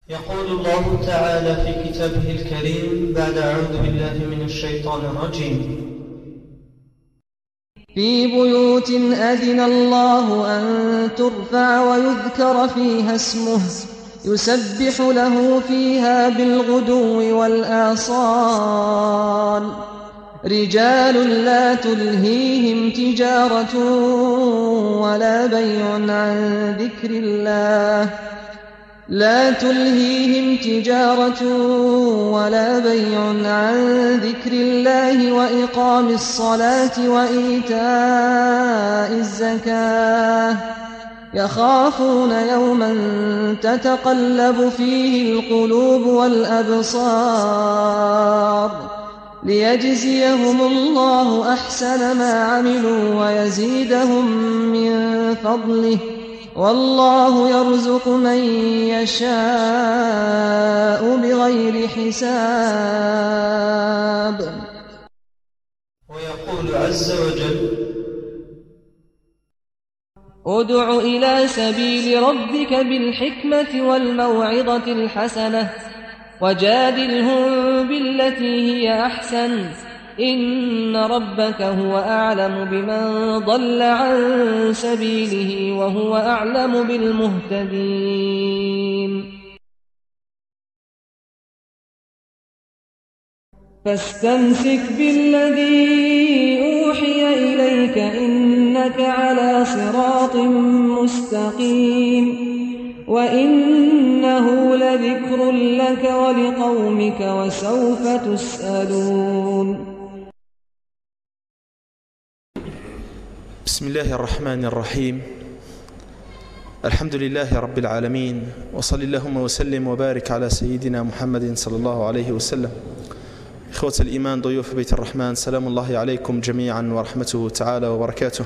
يقول الله تعالى في كتابه الكريم بعد أعوذ بالله من الشيطان الرجيم: في بيوت أذن الله أن ترفع ويذكر فيها اسمه يسبح له فيها بالغدو والآصال رجال لا تلهيهم تجارة ولا بيع عن ذكر الله وإقام الصلاة وإيتاء الزكاة يخافون يوما تتقلب فيه القلوب والأبصار ليجزيهم الله أحسن ما عملوا ويزيدهم من فضله والله يرزق من يشاء بغير حساب. ويقول عز وجل: ادع إلى سبيل ربك بالحكمة والموعظة الحسنة وجادلهم بالتي هي أحسن إن ربك هو أعلم بمن ضل عن سبيله وهو أعلم بالمهتدين. فاستمسك بالذي أوحي إليك إنك على صراط مستقيم وإنه لذكر لك ولقومك وسوف تسألون. بسم الله الرحمن الرحيم. الحمد لله رب العالمين، وصل اللهم وسلم وبارك على سيدنا محمد صلى الله عليه وسلم. إخوة الإيمان، ضيوف بيت الرحمن، سلام الله عليكم جميعا ورحمته تعالى وبركاته.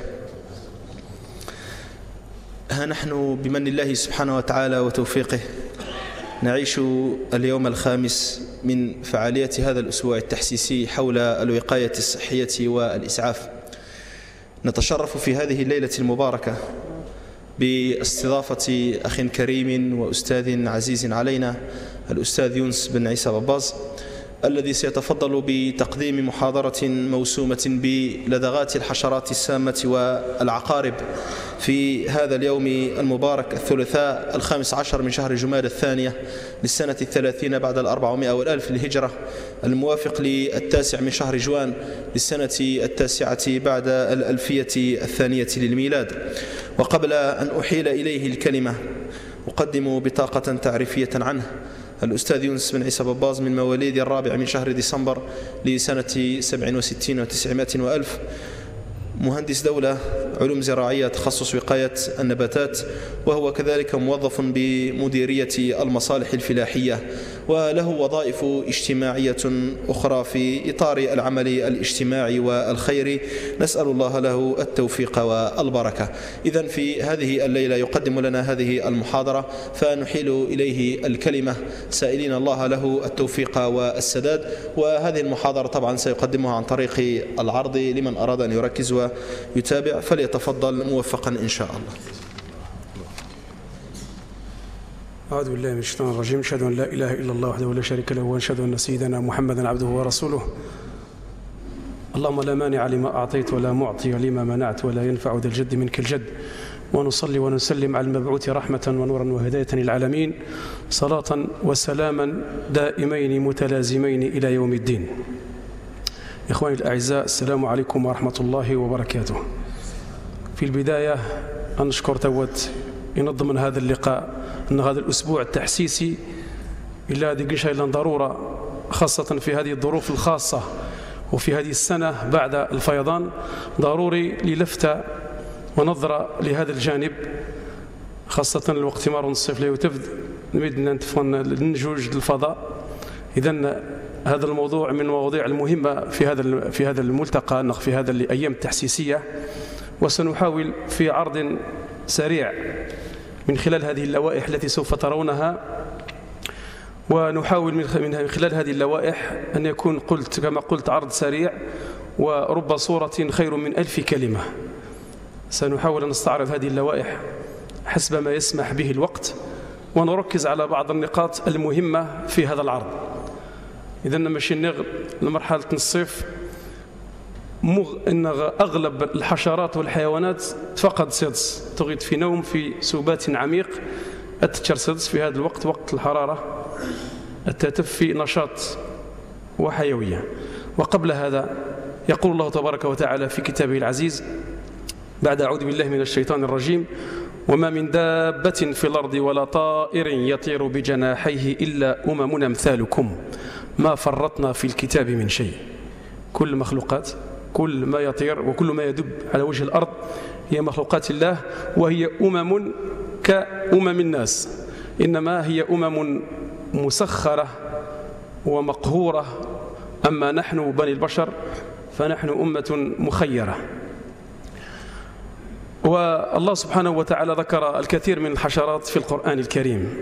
ها نحن بمن الله سبحانه وتعالى وتوفيقه نعيش اليوم الخامس من فعالية هذا الأسبوع التحسيسي حول الوقاية الصحية والإسعاف. نتشرف في هذه الليلة المباركة باستضافة أخ كريم وأستاذ عزيز علينا، الأستاذ يونس بن عيسى بباز، الذي سيتفضل بتقديم محاضرة موسومة بلدغات الحشرات السامة والعقارب في هذا اليوم المبارك الثلاثاء 15 من شهر جمادى الثانية للسنة 30 بعد 400 والألف للهجرة، الموافق 9 من شهر جوان للسنة 9 بعد 1000 للميلاد. وقبل أن أحيل إليه الكلمة أقدم بطاقة تعريفية عنه. الأستاذ يونس بن عيسى بباز من مواليد 4 من شهر ديسمبر لسنة 67 و900 وألف، مهندس دولة، علوم زراعية، تخصص وقاية النباتات، وهو كذلك موظف بمديرية المصالح الفلاحية، وله وظائف اجتماعية أخرى في إطار العمل الاجتماعي والخيري. نسأل الله له التوفيق والبركة. إذن في هذه الليلة يقدم لنا هذه المحاضرة، فنحيل إليه الكلمة سائلين الله له التوفيق والسداد. وهذه المحاضرة طبعا سيقدمها عن طريق العرض لمن أراد أن يركز ويتابع، فليتفضل موفقا إن شاء الله. أعوذ بالله من الشيطان الرجيم. أشهد أن لا إله إلا الله وحده لا شريك له، وأشهد أن سيدنا محمدا عبده ورسوله. اللهم لا مانع لما أعطيت ولا معطي لما منعت ولا ينفع ذا الجد منك الجد. ونصلي ونسلم على المبعوث رحمة ونورا وهداية للعالمين، صلاة وسلاما دائمين متلازمين إلى يوم الدين. إخواني الأعزاء، السلام عليكم ورحمة الله وبركاته. في البداية أنشكر توت ينظم هذا اللقاء أن هذا الأسبوع التحسيسي إلا هذه قشة إلا ضرورة، خاصة في هذه الظروف الخاصة وفي هذه السنة بعد الفيضان، ضروري للفتة ونظرة لهذا الجانب، خاصة الوقت مار الصيف لا يتفد نريد ننجوج للفضاء. إذن هذا الموضوع من المواضيع المهمة في هذا الملتقى، في هذا الأيام التحسيسية. وسنحاول في عرض سريع من خلال هذه اللوائح التي سوف ترونها، ونحاول من خلال هذه اللوائح أن يكون كما قلت عرض سريع، ورب صورة خير من 1000 كلمة. سنحاول أن نستعرض هذه اللوائح حسب ما يسمح به الوقت، ونركز على بعض النقاط المهمة في هذا العرض. إذا ماشي نغ لمرحلة الصيف إن أغلب الحشرات والحيوانات تفقد سدس، تغيد في نوم في سبات عميق، أتشر سدس في هذا الوقت، وقت الحرارة، التتف في نشاط وحيوية. وقبل هذا يقول الله تبارك وتعالى في كتابه العزيز بعد أعوذ بالله من الشيطان الرجيم: وما من دابة في الأرض ولا طائر يطير بجناحيه إلا أمم أمثالكم ما فرطنا في الكتاب من شيء. كل المخلوقات، كل ما يطير وكل ما يدب على وجه الأرض هي مخلوقات الله، وهي أمم كأمم الناس، إنما هي أمم مسخرة ومقهورة. أما نحن بني البشر فنحن أمة مخيرة. والله سبحانه وتعالى ذكر الكثير من الحشرات في القرآن الكريم.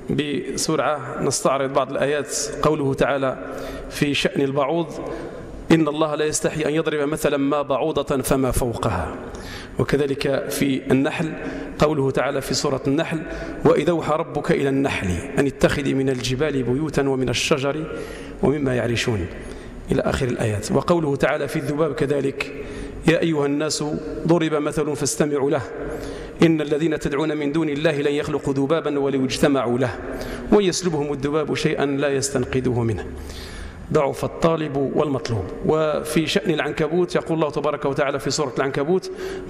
بسرعة نستعرض بعض الآيات. قوله تعالى في شأن البعوض: إن الله لا يستحي أن يضرب مثلا ما بعوضة فما فوقها. وكذلك في النحل قوله تعالى في سورة النحل: وإذا أوحى ربك إلى النحل أن اتخذي من الجبال بيوتا ومن الشجر ومما يعرشون، إلى آخر الآيات. وقوله تعالى في الذباب كذلك: يا أيها الناس ضرب مثل فاستمعوا له إن الذين تدعون من دون الله لن يخلقوا ذبابا ولو اجتمعوا له ويسلبهم الذباب شيئا لا يستنقذوه منه ضعف الطالب والمطلوب. وفي شأن العنكبوت يقول الله تبارك وتعالى في سورة العنكبوت: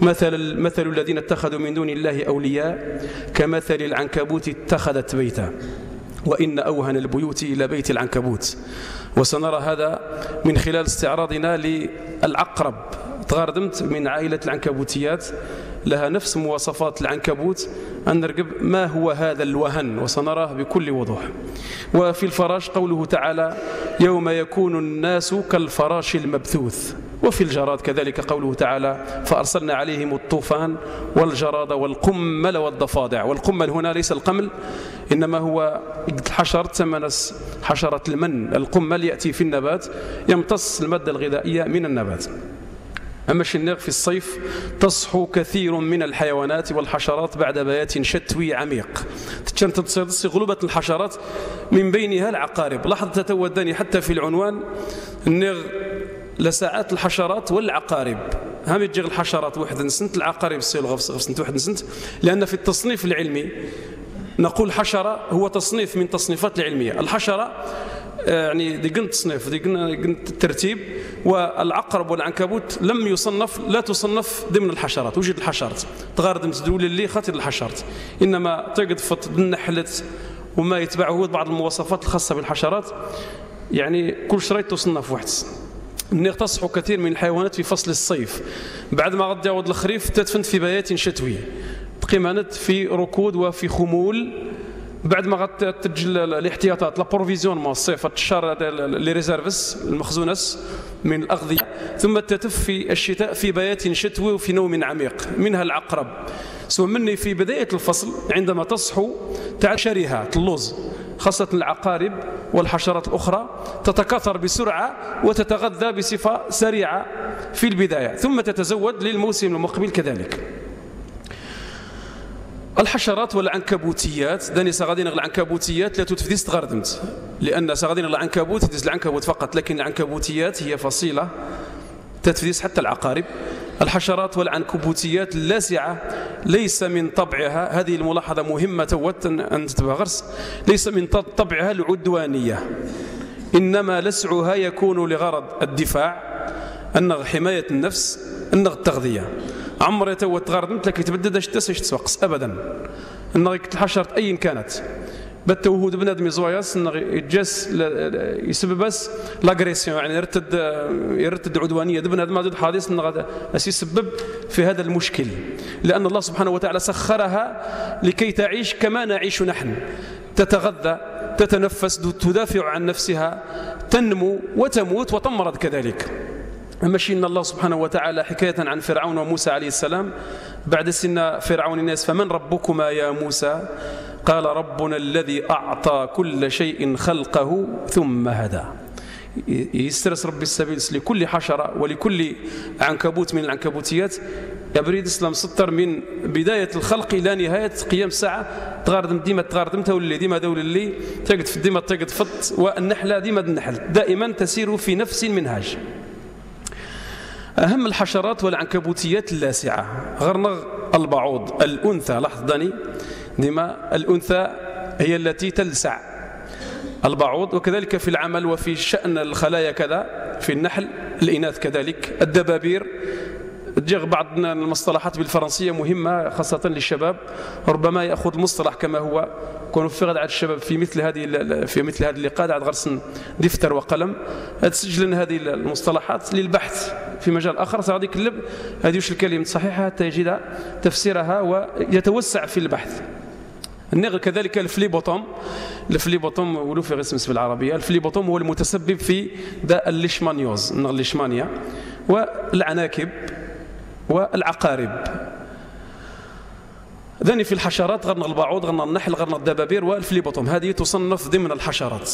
مثل الذين اتخذوا من دون الله أولياء كمثل العنكبوت اتخذت بيتا وإن أوهن البيوت إلى بيت العنكبوت. وسنرى هذا من خلال استعراضنا للعقرب. تغردمت من عائلة العنكبوتيات، لها نفس مواصفات العنكبوت، أن نرقب ما هو هذا الوهن، وسنراه بكل وضوح. وفي الفراش قوله تعالى: يوم يكون الناس كالفراش المبثوث. وفي الجراد كذلك قوله تعالى: فأرسلنا عليهم الطوفان والجراد والقمل والضفادع. والقمل هنا ليس القمل، إنما هو الحشر تسمى حشرة المن. القمل يأتي في النبات، يمتص المادة الغذائية من النبات. أما الشنيغ في الصيف تصحو كثير من الحيوانات والحشرات بعد بيات شتوي عميق. تتصيد غلبة الحشرات من بينها العقارب. لاحظ تتودني حتى في العنوان النغ لساعات الحشرات والعقارب. هم يجيغ الحشرات واحد نسنت، العقارب السيلغ في واحد نسنت، لأن في التصنيف العلمي نقول حشرة هو تصنيف من تصنيفات العلمية. الحشرة يعني دي قنت تصنيف، دي قنت الترتيب. والعقرب والعنكبوت لم يصنف، لا تصنف ضمن الحشرات. وجد الحشرات تغاردم تدول اللي خاطر الحشرات، إنما تقد فط بالنحلة وما يتبعه بعض المواصفات الخاصة بالحشرات. يعني كل شريط تصنف واحد. تصحو كثير من الحيوانات في فصل الصيف، بعد ما غد يعود الخريف تدفن في بيات شتوية، تقيمانت في ركود وفي خمول. بعد ما غتسجل الاحتياطات لابروفيزيون مع الصيف الشهر لي ريزيرفس المخزونس من الأغذية، ثم تتف في الشتاء في بيات شتوي وفي نوم عميق. منها العقرب. ثم مني في بداية الفصل عندما تصحو تعشرها اللوز، خاصة العقارب والحشرات الأخرى تتكاثر بسرعة وتتغذى بصفة سريعة في البداية، ثم تتزود للموسم المقبل كذلك. الحشرات والعنكبوتيات داني سغادين العنكبوتيات لا تتفديس تغردمت، لأن سغادين العنكبوت تديس العنكبوت فقط، لكن العنكبوتيات هي فصيلة تتفديس حتى العقارب. الحشرات والعنكبوتيات اللاسعة ليس من طبعها، هذه الملاحظة مهمة توت أن تتبغرس، ليس من طبعها العدوانية، إنما لسعها يكون لغرض الدفاع، أنه حماية النفس، أنه التغذية. عمر يتوت غردمت لك يتبدد اشتسش تسوقس أبدا. أنه الحشرة أي كانت بالتوهود بنادم يزوياس أنه يتجس يسبب بس لاغريسيون، يعني يرتد عدوانية بنادم ما دود حادث أنه يسبب في هذا المشكل، لأن الله سبحانه وتعالى سخرها لكي تعيش كما نعيش نحن، تتغذى، تتنفس، تدافع عن نفسها، تنمو وتموت وتمرض كذلك. أما إن الله سبحانه وتعالى حكاية عن فرعون وموسى عليه السلام بعد سن فرعون الناس: فمن ربكما يا موسى؟ قال ربنا الذي أعطى كل شيء خلقه ثم هدى. يسترس ربي السبيل لكل حشرة ولكل عنكبوت من العنكبوتيات يبريد الإسلام سطر من بداية الخلق إلى نهاية قيام الساعة تغاردم ديما تغاردم تولي ديما دول اللي تجد في ديما تجد فط والنحلة ديما النحل دائما تسير في نفس المنهاج. أهم الحشرات والعنكبوتيات اللاسعة غرنغ البعوض الأنثى. لاحظ ديما الأنثى هي التي تلسع البعوض، وكذلك في العمل وفي شأن الخلايا كذا في النحل الإناث كذلك. الدبابير تجيغ بعض المصطلحات بالفرنسية مهمة خاصة للشباب، ربما يأخذ المصطلح كما هو كونوا في غد على الشباب في مثل هذه اللقاء عاد غرسن دفتر وقلم تسجل هذه المصطلحات للبحث في مجال آخر سغادي يكلب هذه وش الكلمة الصحيحة حتى يجد تفسيرها ويتوسع في البحث. النغل كذلك الفليبوتوم ولو في اسم بالعربية. الفليبوتوم هو المتسبب في داء الليشمانيوز النغل الليشمانيا، والعناكب والعقارب. ذني في الحشرات غرنا البعوض غرنا النحل غرنا الدبابير والفليبوتوم، هذه تصنف ضمن الحشرات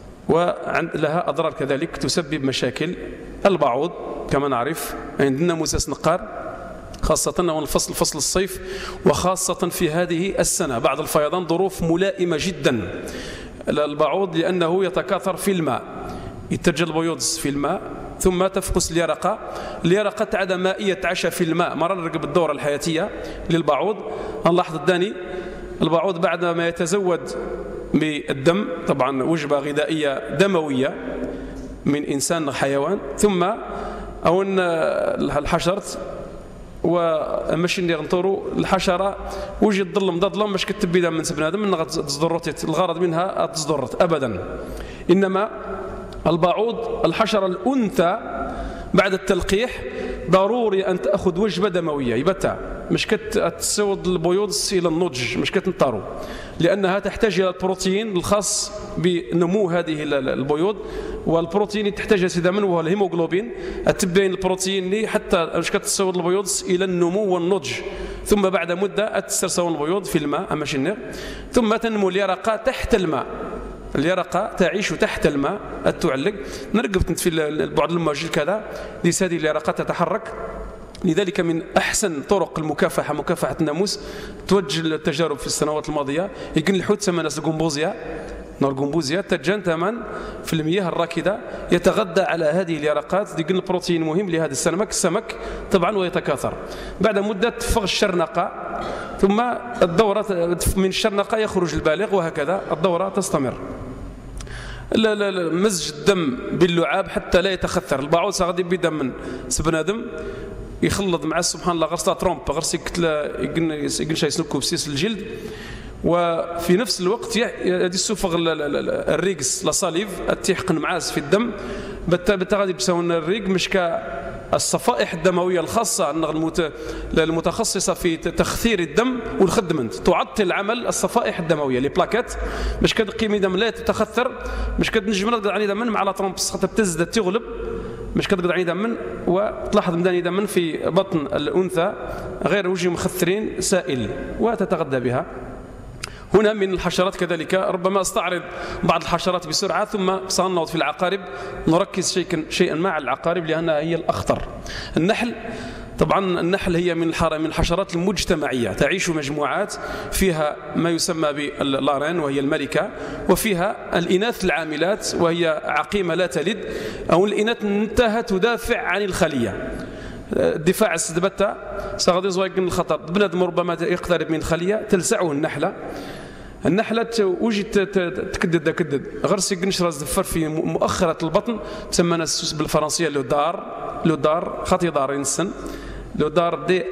ولها أضرار كذلك تسبب مشاكل. البعوض كما نعرف عندنا مساس نقار خاصة فصل الصيف، وخاصة في هذه السنة بعد الفيضان ظروف ملائمة جدا البعوض لأنه يتكاثر في الماء، يترجى البيوض في الماء ثم تفقس اليرقة تعد مائية تعشى في الماء مرة بالدورة الحياتية للبعوض. نلاحظ الداني البعوض بعد ما يتزود بالدم طبعا وجبة غذائية دموية من إنسان حيوان، ثم أو الحشرة وماشي ندير نطوروا الحشرة وجي تظلم ضظلم باش كتبي دم من بنادم من غتصدرت الغرض منها تصدرت أبدا. إنما البعوض الحشرة الأنثى بعد التلقيح ضروري أن تأخذ وجبة دموية يبتع مش كتسود البيوض إلى النضج مش كتنطروا، لأنها تحتاج إلى البروتين الخاص بنمو هذه البيوض، والبروتين تحتاج سيدا من وهو الهيموغلوبين التبين البروتين لي حتى مش كتسود البيوض إلى النمو والنضج، ثم بعد مدة تسترسل البيوض في الماء ماشي النار، ثم تنمو اليرقة تحت الماء. اليرقة تعيش تحت الماء تعلق نرقب في البعد الماجي كذا ليس هذه اليرقة تتحرك. لذلك من أحسن طرق مكافحة الناموس توجه التجارب في السنوات الماضية يقول الحوت ثمن القنبوزيا تجان ثمن في المياه الراكدة يتغذى على هذه اليرقات يقول البروتين مهم لهذا السمك طبعا ويتكاثر. بعد مدة تفغ الشرنقة ثم الدورة من الشرنقة يخرج البالغ وهكذا الدورة تستمر. مزج الدم باللعاب حتى لا يتخثر. البعوض سغادي بدم من بنادم يخلط مع سبحان الله غرسة ترومب غرسي يقول شيء يسلكوا بسيس الجلد، وفي نفس الوقت يدي السفغ الريقس لصاليف التيحقن معاس في الدم بالتغادي بسون الريق مش كالصفائح الدموية الخاصة المتخصصة في تخثير الدم والخدمنت تعطل عمل الصفائح الدموية لي بلاكات مش كتقيم دم لا تتخثر مش كتنجم نقدر على دم مع لا ترومبس تبتزد تغلب مش كتقدر على دم وتلاحظ مداني دم في بطن الأنثى غير وجه مخثرين سائل وتتغذى بها. هنا من الحشرات كذلك ربما استعرض بعض الحشرات بسرعة ثم سننظر في العقارب نركز شيئا مع العقارب لأنها هي الأخطر. النحل طبعا النحل هي من الحشرات المجتمعية تعيش مجموعات فيها ما يسمى باللارين وهي الملكة وفيها الإناث العاملات وهي عقيمة لا تلد أو الإناث انتهى تدافع عن الخلية. الدفاع السدبتة سغادي زوايقن الخطر بنادم ربما يقترب من الخلية تلسعه النحلة وجد تكدد غرسي قنشرة زفر في مؤخرة البطن تسمى ناس بالفرنسية لو دار خطي دار ينسن لو دار دي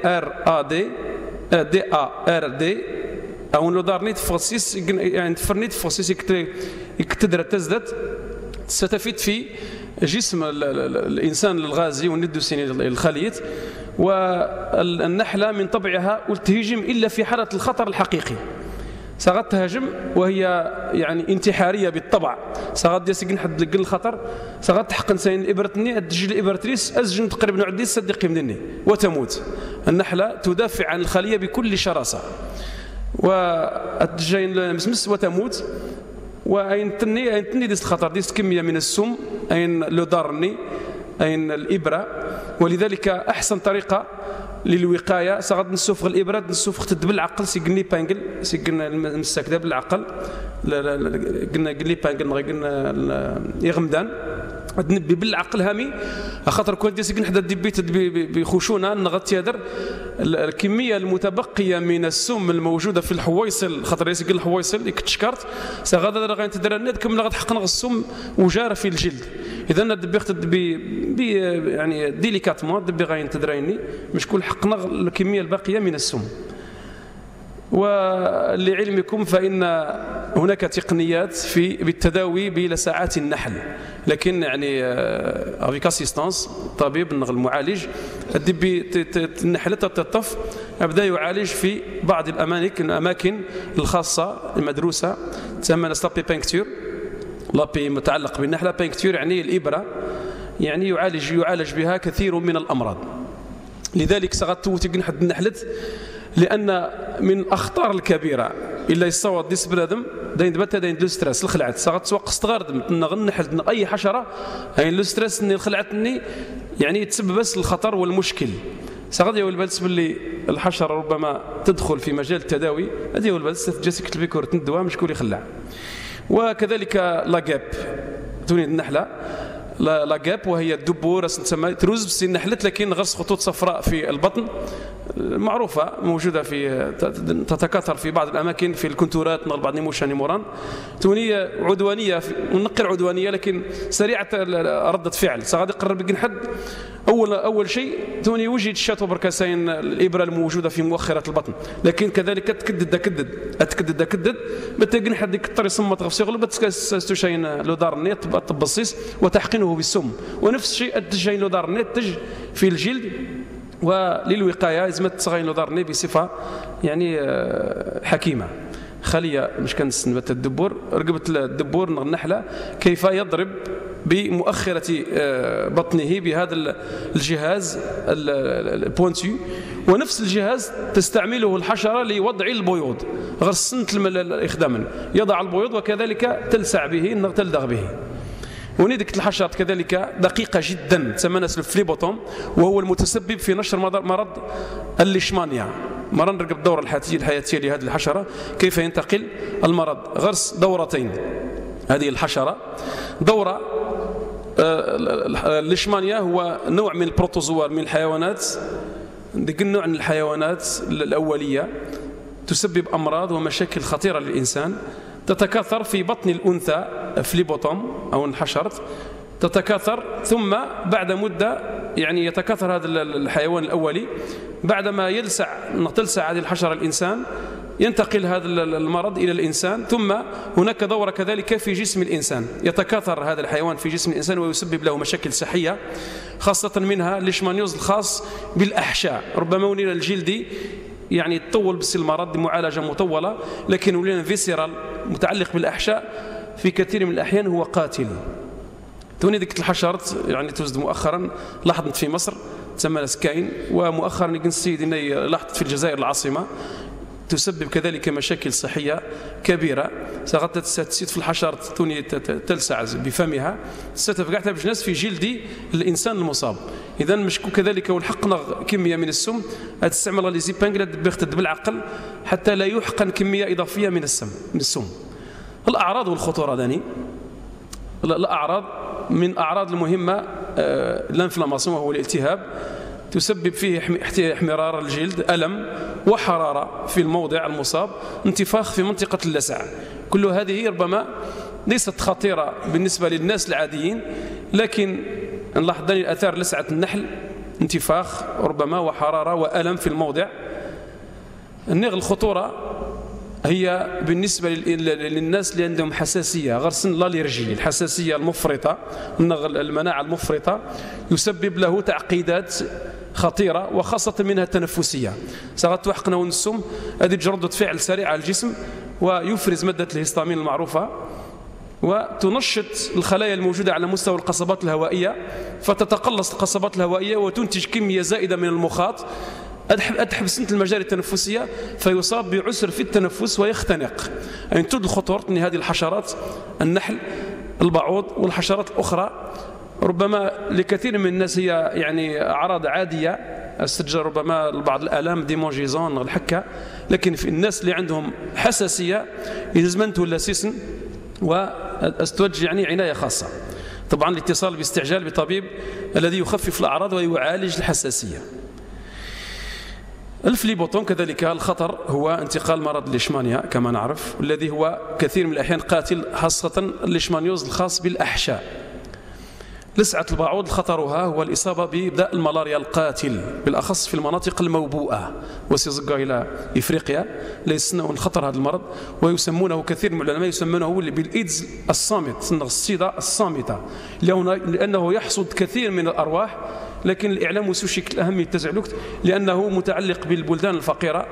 ار دي او لو دار نيت فرسيس يعني تفرنيت فرسيس يكتدر تزدت ستفيد في جسم الإنسان الغازي والندوسيني الخليط. والنحلة من طبعها تهجم إلا في حالة الخطر الحقيقي سغاد تهاجم وهي يعني انتحارية بالطبع سغاد يسجن حد لقل الخطر سغاد تحقن سين إبرتني الدجل إبرتريس أسجن تقريبا نعديس صدقي مني وتموت. النحلة تدافع عن الخلية بكل شراسة والدجين مسمس وتموت. وأين تني ديس الخطر ديس كمية من السم أين لو دارني أين الإبرة. ولذلك أحسن طريقة للوقاية سغد نسوفغ الإبرة نسوفغ تد بالعقل سيقني بانجل سيقنا المساك دا بالعقل قلنا بانجل قلنا يغمدان نبي بالعقل هامي خاطر كون ديس قلنا حدا ديبيت بخشونه نغطي هدر الكميه المتبقيه من السم الموجوده في الحويصل خاطر يسقل الحويصل كتشكرت سغادا غادي تدرى كم غادي حقنا السم وجاره في الجلد. اذا دبيت بي يعني ديليكاتمون دبي غاين تدريني مش كل حقنا الكميه الباقيه من السم. ولعلمكم فإن هناك تقنيات بالتداوي بلسعات النحل، لكن يعني افيك اسيستانس طبيب المعالج النحلة تطف يبدا يعالج في بعض الاماكن الخاصه المدروسه تسمى لابي بانكتور. لابي متعلق بالنحله، بانكتور يعني الابره، يعني يعالج بها كثير من الامراض. لذلك سغتوتي حد النحلت لان من اخطار الكبيره الا يصوت ديس بنادم داين دبات داين لو ستريس الخلعت ساغت سوق استغرد نحل اي حشره هاي لو ستريس اللي خلعتني يعني تسبب بس الخطر والمشكل. ساغد يا البلس باللي الحشره ربما تدخل في مجال التداوي هذه هو البلس جاسك البيكور تندوا مش كل يخلع. وكذلك لاجاب توني النحله لاجاب وهي الدبور تسمى تروز بس نحلت لكن غرس خطوط صفراء في البطن معروفة موجودة في تتكاثر في بعض الأماكن في الكنتورات نغل بعض نيموشاني موران تونية عدوانية ونقر عدوانية لكن سريعة ردة فعل سغادي قرب حد أول شيء توني وجد الشاتو بركاسين الإبرة الموجودة في مؤخرة البطن، لكن كذلك تكدد بتجن حد يكثر يصمت غفسي غلبة تستشين لو دار النيت تبصيص وتحقنه بالسم، ونفس الشيء تجين لو دار النيت تج في الجلد. وللوقايه لازم تصغين لو دارني بصفه يعني حكيمه. خليه مش كنسنبت الدبور رقبه الدبور النحله كيف يضرب بمؤخره بطنه بهذا الجهاز البوينتو، ونفس الجهاز تستعمله الحشره لوضع البيوض غير سنه الاخدام يضع البيوض وكذلك تلسع به تلدغ به. وندك الحشرات كذلك دقيقة جدا تسمى الفليبوتوم وهو المتسبب في نشر مرض الليشمانيا. مرة نرقب الدورة الحياتية لهذه الحشرة كيف ينتقل المرض. غرس دورتين هذه الحشرة، دورة الليشمانيا هو نوع من البروتوزوار من الحيوانات، ديك النوع من الحيوانات الأولية تسبب أمراض ومشاكل خطيرة للإنسان، تتكاثر في بطن الأنثى فليبوتوم أو الحشرة تتكاثر، ثم بعد مدة يعني يتكاثر هذا الحيوان الأولي بعدما تلسع هذه الحشرة الإنسان ينتقل هذا المرض إلى الإنسان، ثم هناك دورة كذلك في جسم الإنسان يتكاثر هذا الحيوان في جسم الإنسان ويسبب له مشاكل صحية خاصة منها الليشمانيوز الخاص بالأحشاء، ربما ولينا الجلدي يعني تطول بس المرض معالجة مطولة، لكن ولينا فيسيرال متعلق بالأحشاء في كثير من الأحيان هو قاتل. توني ذيك الحشرات يعني توجد مؤخرا لاحظت في مصر تسمى سكاين، ومؤخرا السيد لاحظت في الجزائر العاصمة تسبب كذلك مشاكل صحية كبيرة. سقطت تسيد في الحشرات توني تلسع بفمها ستفقعتها بجناس في جلد الإنسان المصاب. إذا مشكو كذلك والحقنا كمية من السم تستعمل لي بانجلا بيختد بالعقل حتى لا يحقن كمية إضافية من السم. الأعراض والخطورة داني الأعراض من أعراض المهمة الانفلاماسيون وهو الالتهاب تسبب فيه احمرار الجلد، ألم وحرارة في الموضع المصاب، انتفاخ في منطقة اللسع. كل هذه ربما ليست خطيرة بالنسبة للناس العاديين، لكن نلاحظ آثار لسعة النحل انتفاخ ربما وحرارة وألم في الموضع. النغ الخطورة هي بالنسبة للناس اللي عندهم حساسية غرسن الالرجي، الحساسية المفرطة، المناعة المفرطة يسبب له تعقيدات خطيرة وخاصة منها التنفسية. ساعات توحقنا ونسم هذه ردة فعل سريعة على الجسم ويفرز مادة الهستامين المعروفة وتنشط الخلايا الموجودة على مستوى القصبات الهوائية فتتقلص القصبات الهوائية وتنتج كمية زائدة من المخاط أتحبس المجاري التنفسية فيصاب بعسر في التنفس ويختنق. يعني تدل خطورة أن هذه الحشرات، النحل، البعوض والحشرات الأخرى، ربما لكثير من الناس هي يعني أعراض عادية، استجر ربما بعض الآلام ديمونجيزون الحكة، لكن في الناس اللي عندهم حساسية يلزمن ولا سيسن واستوجه يعني عناية خاصة. طبعا الاتصال باستعجال بطبيب الذي يخفف الأعراض ويعالج الحساسية. الفليبوتون كذلك الخطر هو انتقال مرض الليشمانيا كما نعرف، الذي هو كثير من الأحيان قاتل، خاصة الليشمانيوز الخاص بالأحشاء. لسعة البعوض خطرها هو الإصابة بداء الملاريا القاتل، بالأخص في المناطق الموبوءة وسيزقا إلى إفريقيا ليسنون خطر هذا المرض، ويسمونه كثير من العلماء يسمونه بالإيدز الصامت، الصيدة الصامتة، لأنه يحصد كثير من الأرواح، لكن الإعلام وسوشيك أهمية التزعلوكت لأنه متعلق بالبلدان الفقيرة.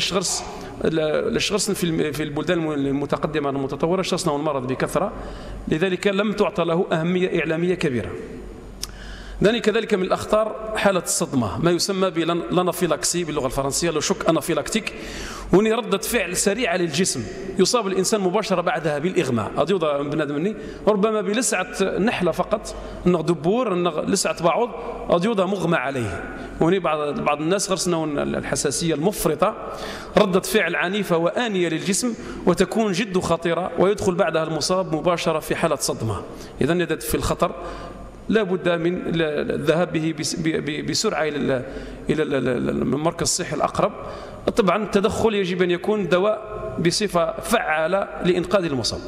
لشغرس في البلدان المتقدمة المتطورة شخصنا المرض بكثرة، لذلك لم تعطى له أهمية إعلامية كبيرة. كذلك من الأخطار حالة الصدمة، ما يسمى بالانافيلاكسي باللغة الفرنسية، لو شوك انافيلاكتيك، هنا ردة فعل سريعة للجسم، يصاب الإنسان مباشرة بعدها بالإغماء. أضيوض بنادمني ربما بلسعة نحلة فقط، دبور، لسعة بعوض، أضيوض مغمى عليه. وهنا بعض الناس غرسنا الحساسية المفرطة، ردة فعل عنيفة وآنية للجسم، وتكون جد خطيرة، ويدخل بعدها المصاب مباشرة في حالة صدمة. إذن يدد في الخطر لا بد من الذهاب به بسرعة إلى المركز الصحي الأقرب. طبعا التدخل يجب أن يكون دواء بصفة فعالة لإنقاذ المصاب.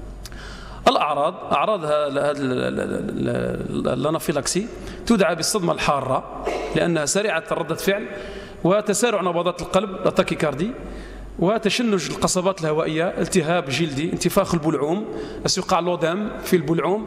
أعراض الانافيلاكسي تدعى بالصدمة الحارة، لأنها سريعة ردة فعل وتسارع نبضات القلب التاكيكاردي، وتشنج القصبات الهوائية، التهاب جلدي، انتفاخ البلعوم، يقع اللودام في البلعوم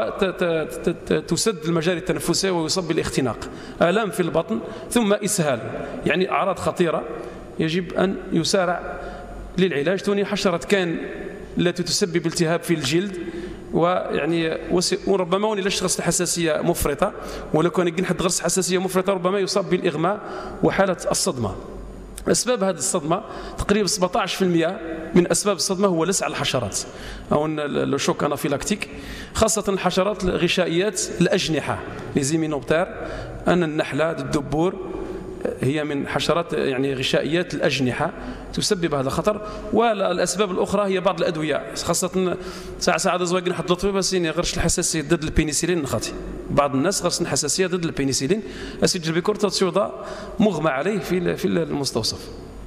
وتسد المجاري التنفسية ويصاب بالاختناق، آلام في البطن، ثم إسهال. يعني أعراض خطيرة يجب أن يسارع للعلاج. توني حشرة كان التي تسبب التهاب في الجلد، ويعني وربما وني لشخص الحساسية مفرطة، ولو كان يجي حد غرس حساسية مفرطة ربما يصاب بالإغماء وحالة الصدمة. أسباب هذه الصدمة تقريبا 17% من أسباب الصدمة هو لسع الحشرات أو الشوك انافيلاكتيك، خاصة الحشرات الغشائيات الأجنحة لزيمينوبتير، أن النحلة الدبور هي من حشرات يعني غشائيات الأجنحة تسبب هذا الخطر. والأسباب الأخرى هي بعض الأدوية، خاصة ساعة زواج حد لطفي بس غرش الحساسية ضد البينيسيلين نخاطي، بعض الناس غرس الحساسية ضد البينيسيلين أسجل بكورتا تسيوضا مغمى عليه في المستوصف.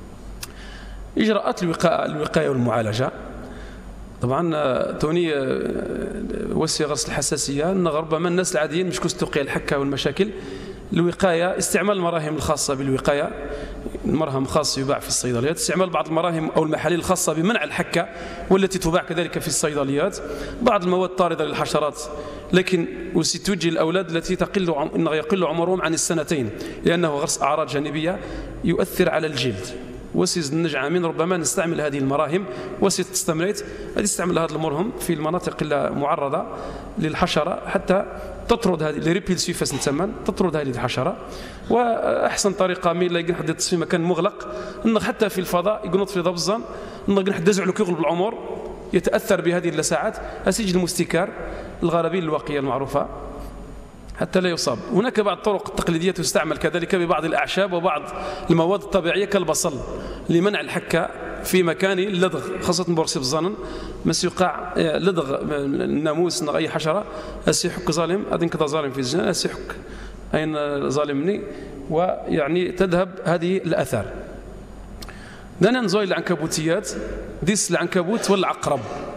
إجراءات الوقاية والمعالجة، طبعا توني وسي غرس الحساسية أن ربما الناس العاديين مش كستوقية الحكة والمشاكل. الوقاية، استعمال المراهم الخاصة بالوقاية، مرهم خاص يباع في الصيدليات، استعمال بعض المراهم أو المحاليل الخاصة بمنع الحكة والتي تباع كذلك في الصيدليات، بعض المواد الطاردة للحشرات، لكن وستوجه الأولاد التي يقل عمرهم عن السنتين، لأنه غرس أعراض جانبية يؤثر على الجلد. وسيز النجعامين ربما نستعمل هذه المراهم، وسيت تستمريت نستعمل هذا المرهم في المناطق المعرضة للحشرة حتى تطرد هذه الريبيل سيفاس نسمى، تطرد هذه الحشرة. وأحسن طريقة مين لا يقدر حد في مكان مغلق، إنه حتى في الفضاء يقنط في ضبزان، إنه يقدر حد يزعل يغلب العمر، يتأثر بهذه اللساعات، أسجل المستكار الغرابيل الواقية المعروفة حتى لا يصاب. هناك بعض الطرق التقليدية تستعمل كذلك ببعض الأعشاب وبعض المواد الطبيعية كالبصل لمنع الحكة في مكان اللدغ، خاصة بورسي الظنن مس يقع لدغ الناموس أي حشرة أسيحك ظالم أذن كذا ظالم في الزنا أسيحك أين ظالمني، ويعني تذهب هذه الأثار. دانا نزوي العنكبوتيات، ديس العنكبوت والعقرب.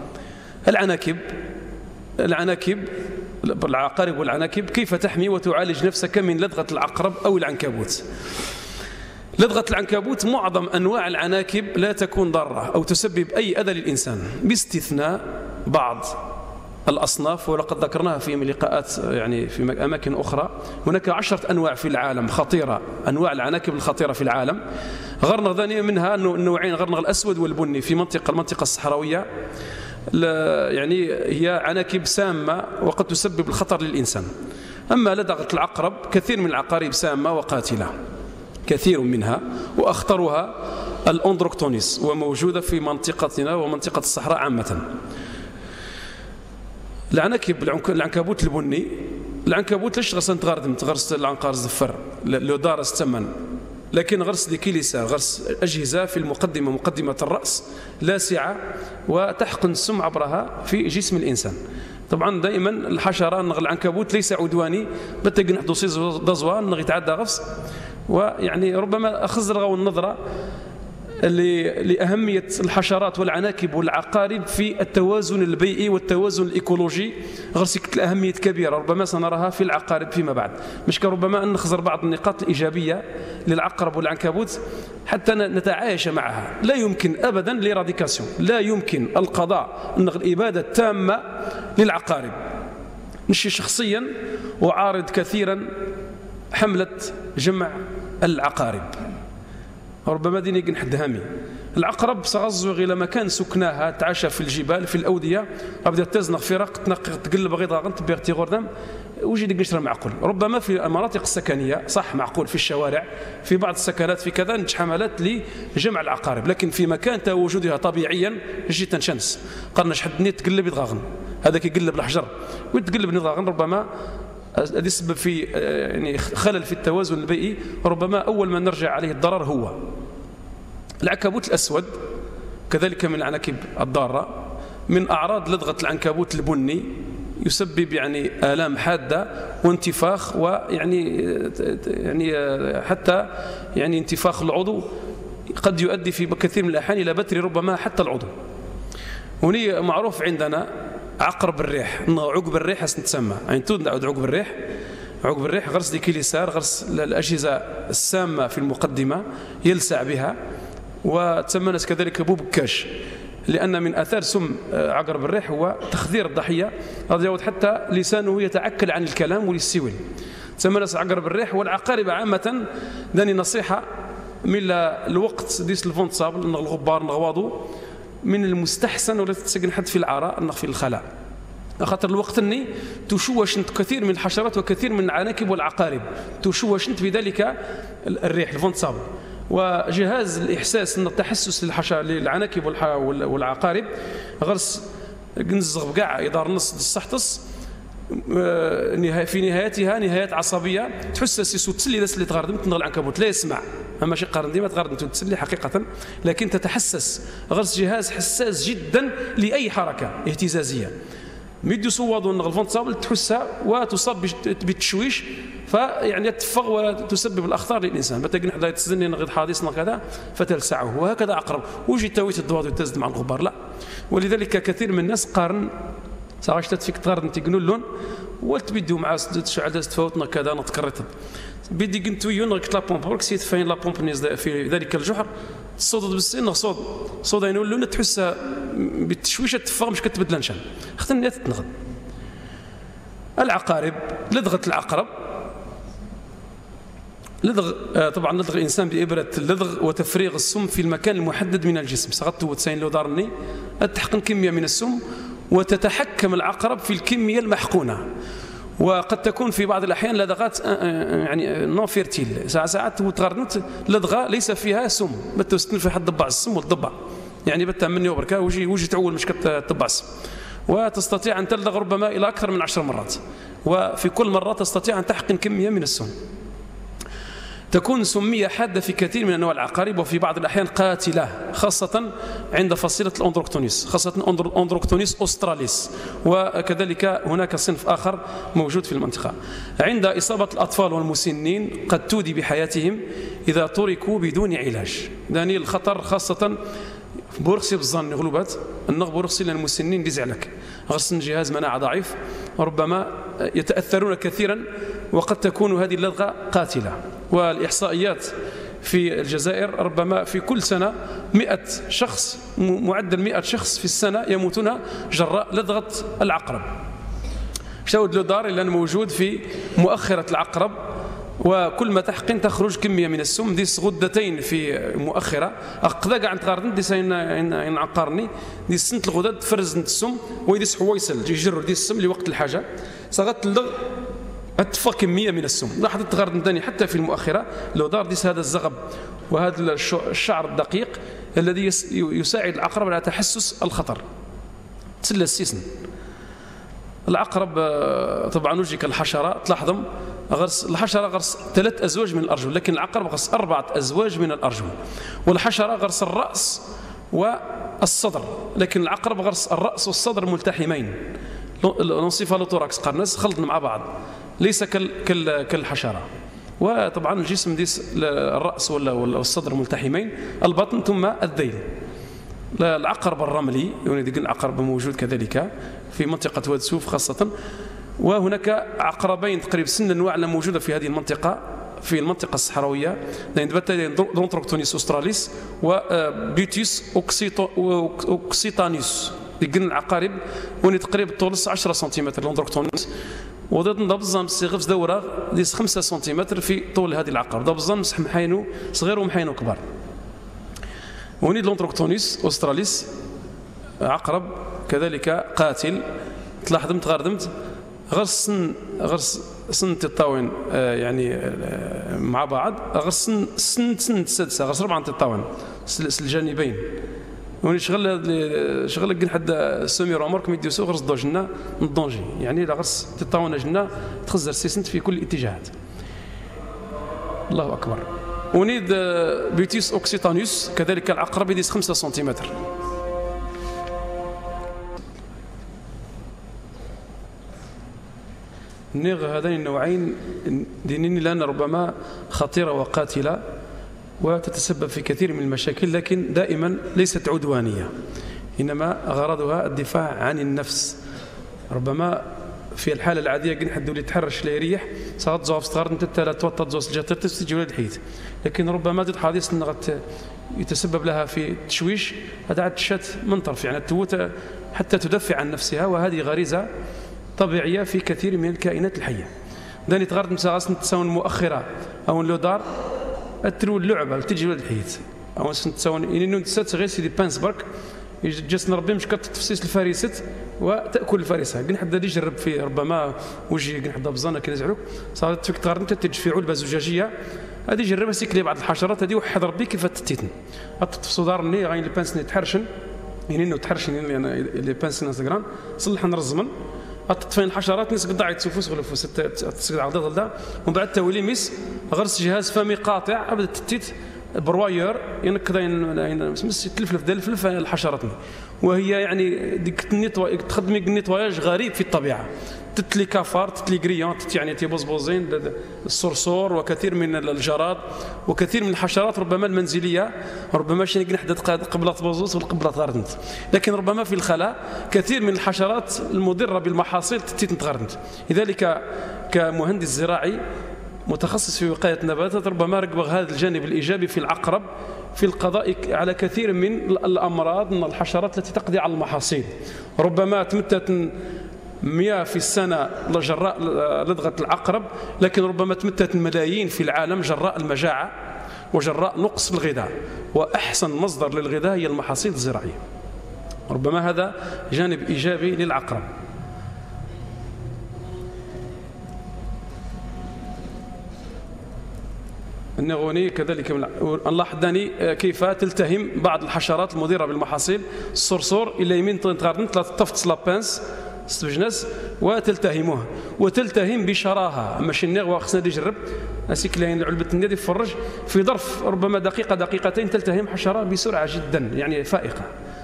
العناكب العقارب والعناكب، كيف تحمي وتعالج نفسك من لدغة العقرب أو العنكبوت؟ لدغة العنكبوت معظم أنواع العناكب لا تكون ضارة أو تسبب أي أذى للإنسان، باستثناء بعض الأصناف، ولقد ذكرناها في لقاءات يعني في أماكن أخرى. هناك 10 أنواع في العالم خطيرة، أنواع العناكب الخطيرة في العالم. غرنغ ذانية منها النوعين، غرنغ الأسود والبني في المنطقة الصحراوية، يعني هي عناكب سامة وقد تسبب الخطر للإنسان. أما لدغة العقرب كثير من العقارب سامة وقاتلة. كثير منها، وأخطرها الأندروكتونيس، وموجودة في منطقتنا ومنطقة الصحراء عامة. العناكب، العنكبوت البني، العنكبوت لاش غرس تغردم تغرس العنقار الزفر لو دارس الثمن، لكن غرس ذكي لسان، غرس أجهزة في المقدمة، مقدمة الرأس لاسعة وتحقن السم عبرها في جسم الإنسان. طبعا دائما الحشرة العنكبوت ليس عدواني، بتجي نحدو صيز دزوان يتعدى غفص، ويعني ربما أخذ رغو النظرة لأهمية الحشرات والعناكب والعقارب في التوازن البيئي والتوازن الإيكولوجي، غرسك الأهمية كبيرة ربما سنراها في العقارب فيما بعد. مش ربما أن نخزر بعض النقاط الإيجابية للعقرب والعنكبوت حتى نتعايش معها. لا يمكن أبدا ليراديكاسيون، لا يمكن القضاء الإبادة التامة للعقارب. نشي شخصيا وعارض كثيرا حملة جمع العقارب، ربما ديني نحد هامي. العقرب سغزوغ إلى مكان سكناها، تعاشى في الجبال في الأودية، ربدا تزنق فرق تقلب غيضا غنت بيغتي غردم وجي قشرة معقول. ربما في المناطق السكنية صح معقول، في الشوارع في بعض السكنات في كذا نتش حملات لجمع العقارب، لكن في مكان تواجدها طبيعيا جي تنشنس قرنا شحد نيت تقلب يضغن، هذاك يقلب الحجر وتقلب نضغن، ربما هذا يسبب في يعني خلل في التوازن البيئي. ربما أول ما نرجع عليه الضرر هو العنكبوت الأسود، كذلك من العناكب الضارة. من أعراض لدغة العنكبوت البني يسبب يعني آلام حادة وانتفاخ، ويعني حتى يعني انتفاخ العضو قد يؤدي في كثير من الأحيان إلى بتر ربما حتى العضو. هنا معروف عندنا عقرب الريح، عقب الريح نتسمى، يعني تود عقب الريح، عقب الريح غرس ديك اليسار، غرس الأجهزة السامة في المقدمة يلسع بها، وتسمى ناس كذلك بوبكاش، لأن من آثار سم عقرب الريح هو تخدير الضحية، رضي حتى لسانه يتعكل عن الكلام وللسويل. تسمى ناس عقرب الريح. والعقارب عامة داني نصيحة من الوقت ديس الفونت صابل الغبار نغواضو، من المستحسن ولا تسجن حد في العراء أنه في الخلاء، خاطر الوقت أني تشوشنت كثير من الحشرات وكثير من العناكب والعقارب، تشوشنت بذلك الريح الفونت صابل. وجهاز الإحساس أن التحسس للعناكب والعقارب غرس نزغ بقاع يدار نص الصحتص في نهايتها نهايات عصبية، تحس سيسو تسلي داس اللي تغردم تنغ العنكبوت لا يسمع، أما شي قارن ديما تغردم تسلي حقيقة، لكن تتحسس. غرس جهاز حساس جدا لأي حركة اهتزازية، ميديو صواد ونغلفون تصابل تحسها وتصاب بالتشويش، فيعني تفغ وتسبب الأخطار للإنسان. بتجي نحن تزني نغيض حادثنا كذا فتلسعه، وهكذا عقرب وجي تويت الضواد وتزد مع الغبار لا. ولذلك كثير من الناس قارن صاغش تفيك تقارن تيقولون لون والتبديو مع شعل تفوتنا كذا نتكرت بدي قنت ويون غيك لا بومب بركسيت فين لا بومب في ذلك الجحر صوت بالسن صوت ينول لون تحس بالتشويشه تفغ مش كتبدل نشان اختن تتنغد. العقارب لدغه العقرب لدغ طبعا لدغ الانسان بابره اللدغ وتفريغ السم في المكان المحدد من الجسم، صغت وتسين لو دارني تحقن كميه من السم وتتحكم العقرب في الكميه المحقونه، وقد تكون في بعض الأحيان لدغات يعني نون فيرتيل، ساعات وتغرنت لدغة ليس فيها سم، بتستن في حد ضبع السم والضبع يعني بتا مني وبركا وجي تعول مش كتضبع السم، وتستطيع أن تلدغ ربما إلى أكثر من 10 مرات، وفي كل مرة تستطيع أن تحقن كمية من السم. تكون سمية حادة في كثير من أنواع العقارب، وفي بعض الأحيان قاتلة، خاصة عند فصيلة الأندروكتونيس، خاصة أندروكتونيس أستراليس، وكذلك هناك صنف آخر موجود في المنطقة. عند إصابة الأطفال والمسنين قد تودي بحياتهم إذا تركوا بدون علاج، يعني الخطر خاصة بورخسي بالظن غلوبات النغ بورخسي للمسنين بزعلك غرسن جهاز مناعة ضعيف، ربما يتأثرون كثيرا، وقد تكون هذه اللدغة قاتلة. والإحصائيات في الجزائر ربما في كل سنة 100 شخص، معدل 100 شخص في السنة يموتون جراء لدغة العقرب. شاود له دار لأنه موجود في مؤخرة العقرب، وكل ما تحقن تخرج كمية من السم ديس غدتين في مؤخرة أقدا قاعد تقارن ديس إن عقارني ديس سنت الغدد تفرز السم ويديس حويصل يجر ديس السم لوقت الحاجة صغت اللغ أتفى كمية من السم. لاحظت تغرد ثاني حتى في المؤخرة لو دار ديس هذا الزغب وهذا الشعر الدقيق الذي يساعد العقرب على تحسس الخطر. تسلى السيسن العقرب طبعا وجهك الحشرة تلاحظهم غرس الحشرة غرس 3 أزواج من الأرجل، لكن العقرب غرس 4 أزواج من الأرجل. والحشرة غرس الرأس والصدر، لكن العقرب غرس الرأس والصدر ملتحمين. الانسيفالوتوراكس قرنس خلطنا مع بعض، ليس كالحشرة. وطبعا الجسم ديس الرأس والصدر ملتحمين، البطن ثم الذيل. العقرب الرملي يعني العقرب موجود كذلك في منطقة واد سوف خاصة. وهناك عقربين تقريبا سن انواع موجوده في هذه المنطقه، في المنطقه الصحراويه، دونتروكتونيس اوستراليس وبيوتيس اوكسيتانيوس. يقلن العقارب وني تقريبا طول 10 سنتيمتر لوندروكتونيس، وضد دبزان سيغفز دوره ديس 5 سنتيمتر في طول هذه العقرب. دبزان مسح محاينو صغير ومحاينو كبار. وني لوندروكتونيس اوستراليس عقرب كذلك قاتل. تلاحظ تغردمت غرس سن تطاون يعني مع بعض، غرس سن السادسه غرس 4 تطاون الجانبين. وني شغل كن حد سمي عمرك ميديو سو غرس دوجنا الدونجي، يعني لا غرس تطاون جنا تخزر سيسنت في كل الاتجاهات. الله اكبر. ونيد بيوتيس اوكسيتانيوس كذلك العقرب يديس 5 سنتيمتر. نيغ هذين النوعين دينين لأن ربما خطيرة وقاتلة وتتسبب في كثير من المشاكل، لكن دائما ليست عدوانية، إنما غرضها الدفاع عن النفس. ربما في الحالة العادية كن حد اللي تحرش لا يريح صارت زوف صغار انت لا توطد زوس الجاتر تستجي ولا الحيت، لكن ربما تد حادث يتسبب لها في تشويش. هذا عاد شات من طرف يعني توت حتى تدافع عن نفسها، وهذه غريزة طبيعية في كثير من الكائنات الحية. داني تغرد مساغاس نتساون مؤخرة أو لو دار أترو اللعبة تجي ولد الحيت أو نتساون إنه نتسات غير سيدي بانس برك جالس نربي مش كتفسيس الفريسة وتأكل الفريسة. قن حدا يجرب في ربما وجهي قن حدا بزانا كي نزعلوك صارت فيك تغرد تتج في علبة زجاجية هذه جربها سيكلي بعض الحشرات هذه وحد ربي كيف تتيتن في صدار ني غاين البانس تحرشن يعني إنه تحرشن يعني اللي بانس انستغرام صلح نرزمن أطفين الحشرات نسق ضاعت سوفوس غلفوس تسقط عضد غلدا، ومن بعد تولي ميس غرس جهاز فمي قاطع أبدا تتيت برواير ينكذا يمس تلفلف دلفلف الحشرات، وهي يعني ديك تخدمي نيتواياج غريب في الطبيعة. تتلي كافار تتلي غريان يعني تيبوزبوزين الصرصور وكثير من الجراد وكثير من الحشرات ربما المنزليه، ربما شي نحن قبل تبوزوس وقبل تغردنت، لكن ربما في الخلاء كثير من الحشرات المضره بالمحاصيل تتغردنت. لذلك كمهندس زراعي متخصص في وقايه النباتات ربما ركب هذا الجانب الايجابي في العقرب في القضاء على كثير من الامراض من الحشرات التي تقضي على المحاصيل. ربما تمتت 100 في السنة جراء لدغة العقرب، لكن ربما تمتت الملايين في العالم جراء المجاعة وجراء نقص الغذاء، وأحسن مصدر للغذاء هي المحاصيل الزراعية. ربما هذا جانب إيجابي للعقرب. النغوني كذلك نلاحظ داني كيف تلتهم بعض الحشرات المضرة بالمحاصيل. الصرصور إلى يمين تغردن تفتس لابانس استبجنس وتلتهمها وتلتهم بشراهه. ماشي النغوه خصنا نجرب اسيك لين علبه النادي يفرج في ظرف ربما دقيقه دقيقتين تلتهم حشره بسرعه جدا يعني فائقه.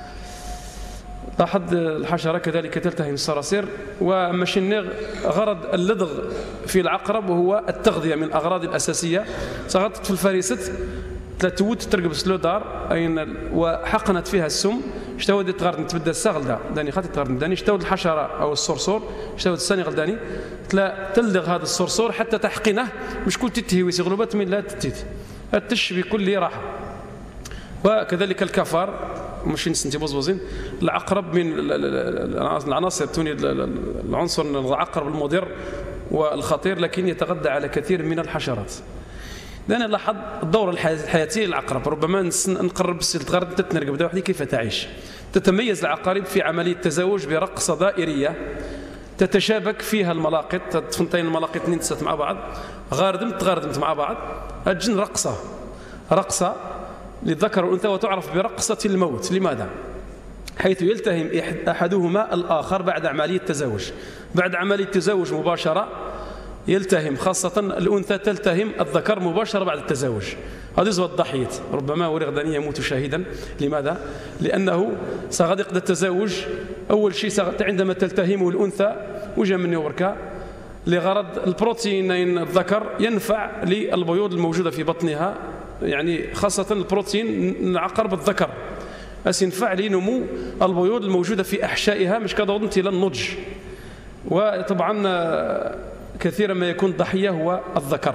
لاحظ الحشره كذلك تلتهم الصراصير. وماشي النغ غرض اللدغ في العقرب وهو التغذيه من الاغراض الاساسيه. سقطت في الفريسه تلاتوت ترقب سلودار اين وحقنت فيها السم اشتود تغرد تبدا الساغل داني خاطر تغرد داني اشتود الحشره او الصرصور اشتود الثاني غلداني تلدغ هذا الصرصور حتى تحقنه مش كل تتهوي غلوبات من لا تتيت التش بكل راحه. وكذلك الكفار مش نسنتي بوزبوزين العقرب من العناصر توني العنصر العقرب المضر والخطير، لكن يتغذى على كثير من الحشرات. لأن لاحظ الدورة الحياتية للعقرب ربما نقرب تغرد تتنرقب دا وحدي كيف تعيش. تتميز العقارب في عملية تزاوج برقصة دائرية تتشابك فيها الملاقط، تفنتين الملاقط اثنين تسات مع بعض، غاردمت مع بعض، تجن رقصة للذكر والأنثى، وتعرف برقصة الموت. لماذا؟ حيث يلتهم أحدهما الآخر بعد عملية التزاوج. بعد عملية التزاوج مباشرة يلتهم، خاصة الأنثى تلتهم الذكر مباشرة بعد التزاوج. هذه زوج الضحية، ربما ولغدني يموت شاهدا. لماذا؟ لأنه سغدق التزاوج أول شيء عندما تلتهمه الأنثى وجه من يوركا لغرض البروتين الذكر ينفع للبيوض الموجودة في بطنها، يعني خاصة البروتين العقرب الذكر ينفع لنمو البيوض الموجودة في أحشائها مش كضوضنت إلى النضج. وطبعا كثيرا ما يكون ضحية هو الذكر،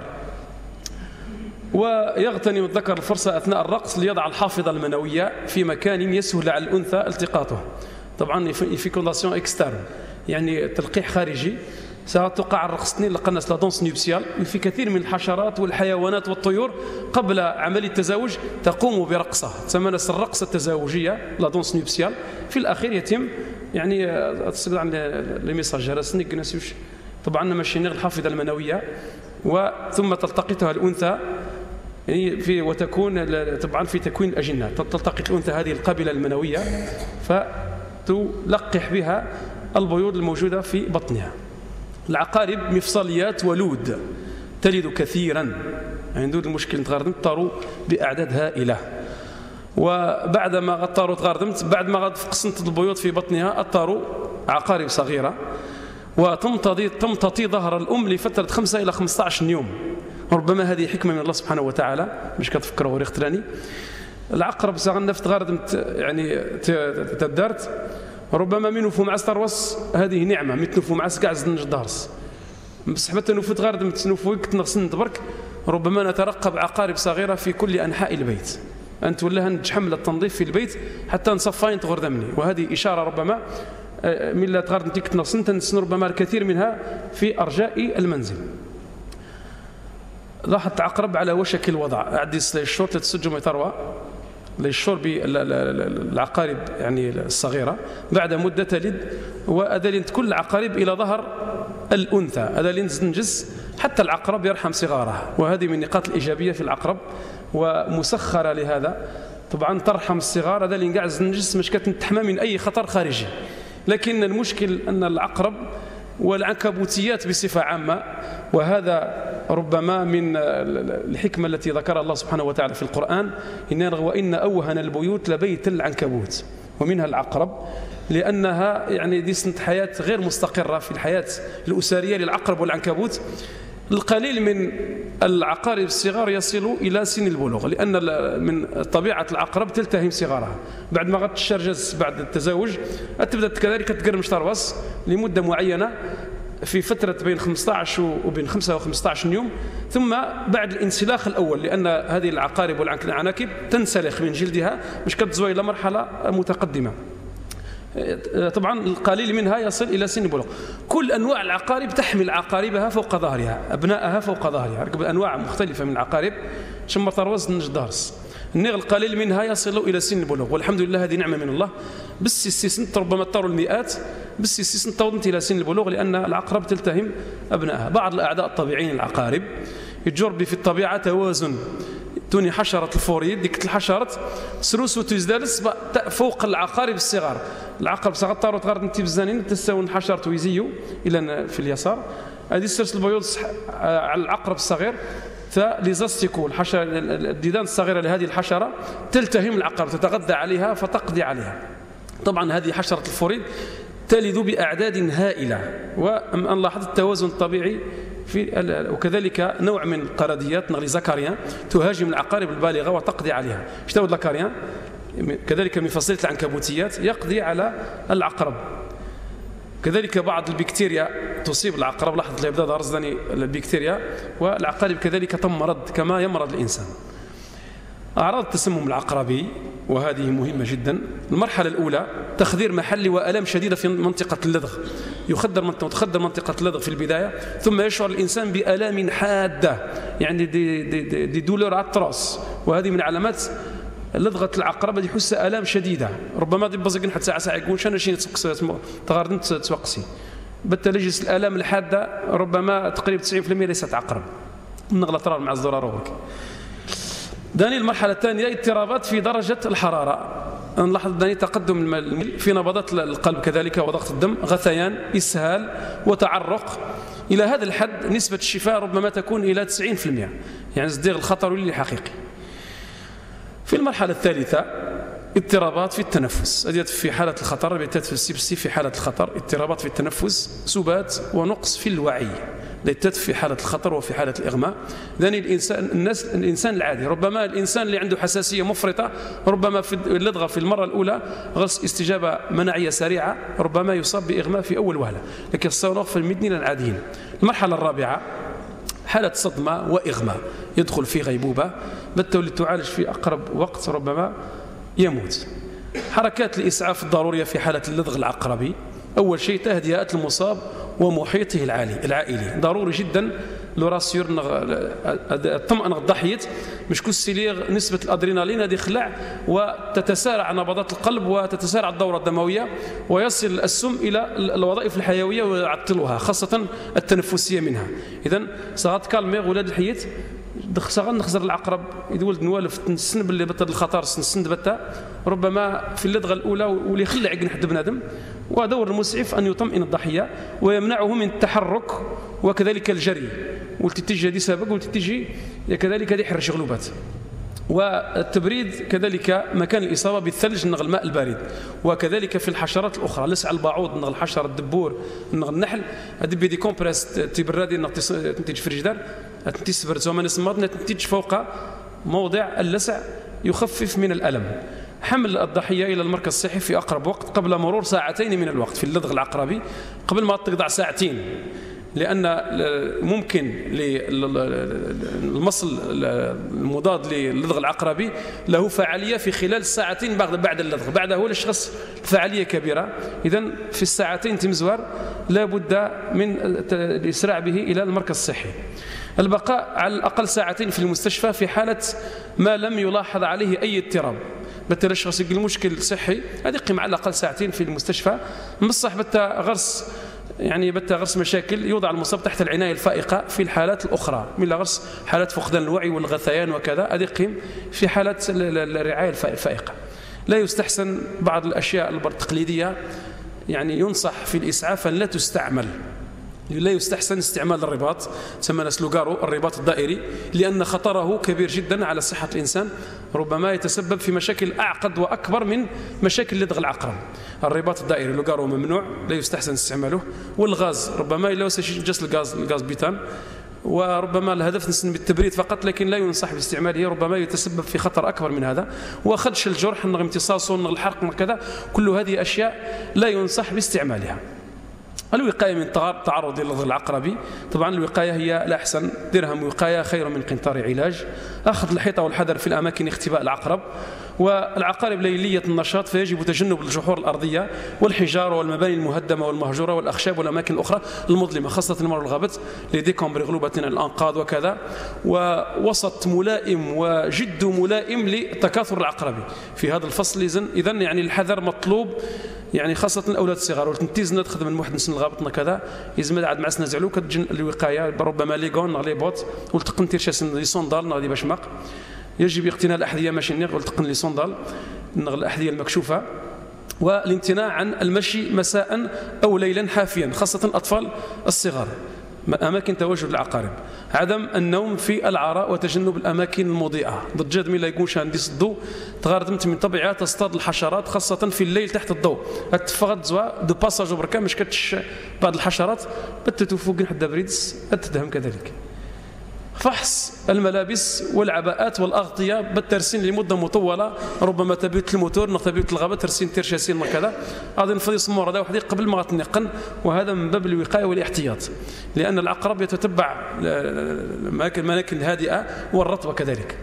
ويغتنم الذكر الفرصة أثناء الرقص ليضع الحافظة المنوية في مكان يسهل على الأنثى التقاطه. طبعا في كونداسيون اكسترن، يعني تلقيح خارجي. ستقع الرقصتين لقناص لا دونس نيوبسيال. في كثير من الحشرات والحيوانات والطيور قبل عملية التزاوج تقوم برقصة تسمى الرقصة التزاوجية لا دونس نيوبسيال. في الأخير يتم يعني تصل عن لي ميساج راسنيك نسيوش طبعا ماشي نغ الحافظة المنوية، وثم تلتقطها الأنثى يعني وتكون طبعا في تكوين الأجنة. تلتقط الأنثى هذه القابلة المنوية فتلقح بها البيوض الموجودة في بطنها. العقارب مفصليات ولود، تلد كثيرا، عندهم المشكل تغردمت بأعداد هائلة. وبعد ما غطاروا تغردمت بعد ما فقسنت البيوض في بطنها أطاروا عقارب صغيرة، وتمتطي ظهر الأم لفترة 5 إلى 15 يوم. ربما هذه حكمة من الله سبحانه وتعالى، مش كتفكروا وريخ تراني. العقرب سغنفت غردمت يعني تدارت، ربما من نفو معس تروس هذه نعمة متنفو معس كاع زنج دارس بصح حتى نفوت غردمت نفوك تنغسن تبرك. ربما نترقب عقارب صغيرة في كل أنحاء البيت، أنت ولا نتحمل التنظيف في البيت حتى نصفين تغردمني. وهذه إشارة ربما من لا تغردم تيك تنغسن تنسن ربما الكثير منها في أرجاء المنزل. لاحظت عقرب على وشك الوضع، أعدي الشرط لتسجم يتروى للشرب العقارب يعني الصغيرة بعد مدة تلد، وأدلين كل عقارب إلى ظهر الأنثى أدلين تنجز حتى العقرب يرحم صغاره. وهذه من النقاط الإيجابية في العقرب ومسخرة لهذا. طبعا ترحم الصغار أدلين قاعد تنجز مش كتنتحمى من أي خطر خارجي. لكن المشكل أن العقرب والعنكبوتيات بصفة عامة، وهذا ربما من الحكمة التي ذكرها الله سبحانه وتعالى في القرآن، وإن أوهن البيوت لبيت العنكبوت، ومنها العقرب، لأنها يعني دي سنة حياة غير مستقرة في الحياة الأسرية للعقرب والعنكبوت. القليل من العقارب الصغار يصلوا إلى سن البلوغ، لأن من طبيعة العقرب تلتهم صغارها. بعد ما غتشرجز بعد التزاوج تبدأ كذلك تقرمش تروس لمدة معينة في فترة بين 15 وبين 5 و15 يوم، ثم بعد الانسلاخ الأول، لأن هذه العقارب والعناكب تنسلخ من جلدها مش كتزوي إلى مرحلة متقدمة. طبعا القليل منها يصل إلى سن البلوغ. كل أنواع العقارب تحمل عقاربها فوق ظهرها، أبنائها فوق ظهرها، ركب أنواع مختلفة من العقارب شم تروز نجدارس. النغ القليل منها يصل إلى سن البلوغ، والحمد لله هذه نعمة من الله. بس السيسنت ربما طاروا المئات، بس السيسنت توضنت إلى سن البلوغ لأن العقرب تلتهم أبنائها. بعض الأعداء الطبيعيين العقارب يجرب في الطبيعة توازن. توني حشرة الفوريد ديك الحشرة سروس وتزدالس فوق العقارب الصغار. العقرب صغار طاروا تغرد انت بزانين تساون حشرة ويزيو إلى في اليسار. هذه السرس البيوض على العقرب الصغير فليزاستيكو الحشرة الديدان الصغيرة لهذه الحشرة تلتهم العقرب تتغذى عليها فتقضي عليها. طبعا هذه حشرة الفوريد تلد بأعداد هائلة، وأن لاحظ التوازن الطبيعي وكذلك نوع من القرديات نغلي زكاريان تهاجم العقارب البالغة وتقضي عليها. اشتود لكاريان كذلك من فصيلة العنكبوتيات يقضي على العقرب. كذلك بعض البكتيريا تصيب العقرب، لاحظت اللي بدأ رصدني البكتيريا، والعقارب كذلك تمرض كما يمرض الإنسان. أعراض التسمم العقربي وهذه مهمة جدا. المرحلة الأولى تخدير محلي وألم شديدة في منطقة اللدغ، تخدر منطقة اللدغ في البداية، ثم يشعر الإنسان بآلام حادة يعني دي دولور أتروس، وهذه من علامات لدغة العقرب اللي يحس آلام شديدة. ربما دي بزقن حتى ساعة يقول شنو شي تغاردن تسوقسي بالتلجس الآلام الحادة ربما تقريبا 90% ليست عقرب، نغلط مع الزرار. داني المرحلة الثانية اضطرابات في درجة الحرارة، نلاحظ داني تقدم في نبضات القلب كذلك وضغط الدم، غثيان، إسهال وتعرق. إلى هذا الحد نسبة الشفاء ربما تكون إلى 90%، يعني ازدياد الخطر اللي حقيقي. في المرحلة الثالثة اضطرابات في التنفس، هذه في حالة الخطر، بالتالي في حالة الخطر اضطرابات في التنفس، سبات ونقص في الوعي، في حالة الخطر وفي حالة الإغماء. ذاني الإنسان العادي، ربما الإنسان اللي عنده حساسية مفرطة، ربما في اللدغة في المرة الأولى غرس استجابة مناعية سريعة، ربما يصاب بإغماء في أول وهلة، لكن الصواريخ في المدنين العاديين. المرحلة الرابعة حالة صدمة وإغماء، يدخل في غيبوبة، بالتالي تعالج في أقرب وقت ربما يموت. حركات الإسعاف الضرورية في حالة اللدغ العقربي، أول شيء تهدئة المصاب ومحيطه العائلي، ضروري جدا لو راسيور الطمأنة الضحية، مش كل سيليغ نسبة الأدرينالين هذه خلع وتتسارع نبضات القلب وتتسارع الدورة الدموية ويصل السم إلى الوظائف الحيوية ويعطلها، خاصة التنفسية منها. إذن صغات كالميغ ولاد الحياة صغار نخزر العقرب يدولد نوالف السن باللي بطل الخطر سن بتا، ربما في اللدغة الأولى واللي يخلع يقنح بنادم، ودور المسعف أن يطمئن الضحية ويمنعه من التحرك وكذلك الجري، والتتجه دي سابق والتتجه كذلك دي حرش غلوبات. والتبريد كذلك مكان الإصابة بالثلج نغ الماء البارد، وكذلك في الحشرات الأخرى لسع البعوض نغ الحشرة الدبور نغ النحل أدبي دي كومبريس تبردي نغ تنتج في الجدار تنتج زمان اسمات تنتج فوق موضع اللسع يخفف من الألم. حمل الضحية إلى المركز الصحي في أقرب وقت قبل مرور 2 ساعات من الوقت في اللدغ العقربي، قبل ما تقضع 2 ساعات، لأن ممكن المصل المضاد للدغ العقربي له فعالية في خلال 2 ساعات بعد اللدغ، بعده هو الشخص فعالية كبيرة. إذن في 2 ساعات تمزوار لا بد من الإسراع به إلى المركز الصحي. البقاء على الأقل 2 ساعات في المستشفى في حالة ما لم يلاحظ عليه أي اضطراب، بالتالي الشخص يقول مشكل صحي هذه قيمة على الأقل 2 ساعات في المستشفى، مصح بتا غرس مشاكل يوضع المصاب تحت العناية الفائقة في الحالات الأخرى، من غرس حالات فقدان الوعي والغثيان وكذا، هذه قيم في حالات الرعاية الفائقة. لا يستحسن بعض الأشياء التقليدية، يعني ينصح في الإسعاف أن لا تستعمل، لا يستحسن استعمال الرباط، تسمى سلوغارو الرباط الدائري، لأن خطره كبير جدا على صحة الإنسان، ربما يتسبب في مشاكل أعقد وأكبر من مشاكل لدغ العقرب. الرباط الدائري لوغارو ممنوع، لا يستحسن استعماله. والغاز ربما لا جس الغاز بيتان، وربما الهدف نسن بالتبريد فقط، لكن لا ينصح باستعماله، ربما يتسبب في خطر أكبر من هذا، وخدش الجرح امتصاصه الحرق وكذا، كل هذه أشياء لا ينصح باستعمالها. الوقاية من تعرض للدغ العقربي، طبعا الوقاية هي الأحسن، درهم وقاية خير من قنطار علاج. أخذ الحيطة والحذر في الأماكن اختباء العقرب، والعقارب ليلية النشاط فيجب تجنب الجحور الأرضية والحجارة والمباني المهدمة والمهجورة والأخشاب والأماكن الأخرى المظلمة، خاصة المرور الغابت لديكمبر غلوبة الأنقاض وكذا، ووسط ملائم وجد ملائم لتكاثر العقربي في هذا الفصل. إذن يعني الحذر مطلوب، يعني خاصة الأولاد الصغار، والتنتيزنا تخدم من واحد نسن الغابطنا كذا يزمد عاد مع سنزعلو كتجن الوقاية، ربما ليغون نغلي بوت والتقن تير شاسن لي صندال نغلي باش ماق، يجب اقتناء الأحذية ماشي نغ والتقن لي صندال نغل الأحذية المكشوفة، والامتناع عن المشي مساء أو ليلا حافيا، خاصة الأطفال الصغار أماكن تواجد العقارب، عدم النوم في العراء وتجنب الأماكن المضيئة، ضجاد من لا يكونش عندي الضوء تغاردمت من طبيعة تصطاد الحشرات خاصة في الليل تحت الضوء، اتفقد زوا دو باساج بركا مش كتش بعض الحشرات بتتوفوق حتى بريدس اتدهم كذلك. فحص الملابس والعباءات والأغطية بالترسين لمدة مطولة، ربما تبيت الموتور تبيت الغابة ترسين ترشاسين وكذا، هذا نفضي صمور هذا وحدي قبل ما تنقن، وهذا من باب الوقاية والاحتياط، لأن العقرب يتتبع المناكن الهادئة والرطبة كذلك.